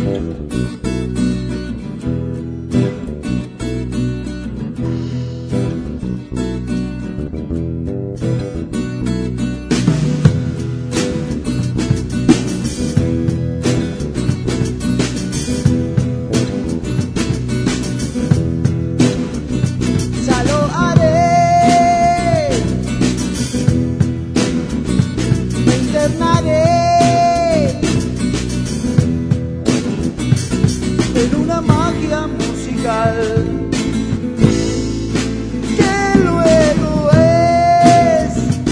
En una magia musical que luego es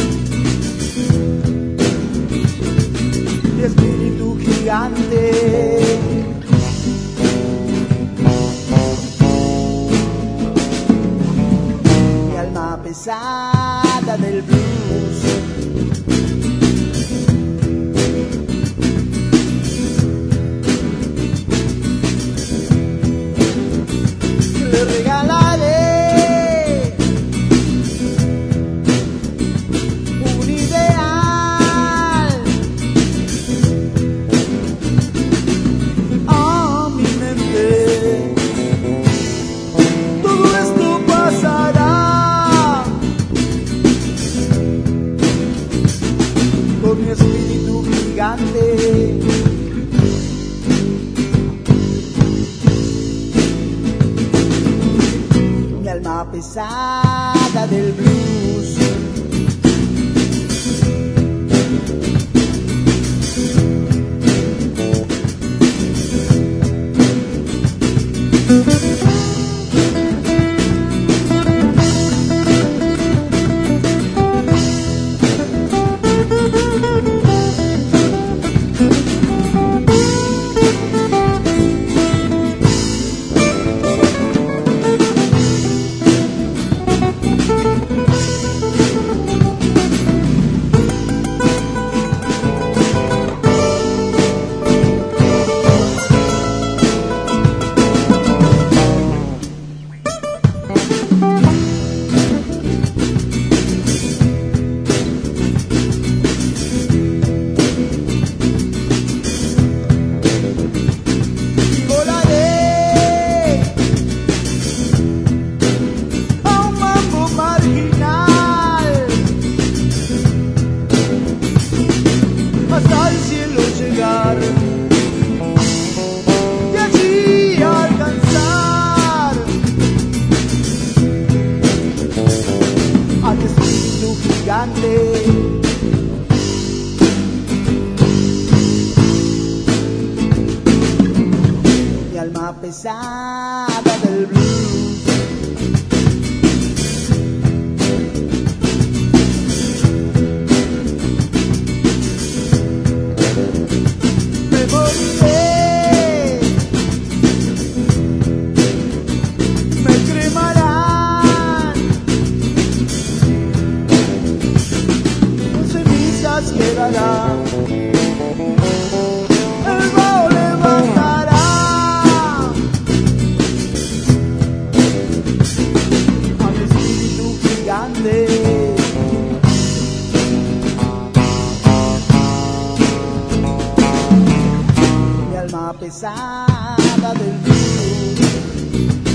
mi espíritu gigante. Mi alma pesada del blues. Le regalaré un ideal a mi mente. Todo esto pasará con mi espíritu gigante. Mi alma pesada del blues. Hasta el cielo llegar y allí alcanzar a mi espíritu gigante. Mi alma pesada del blues. Quedará, el vaho levantará a mi espíritu gigante. Mi alma pesada del blues.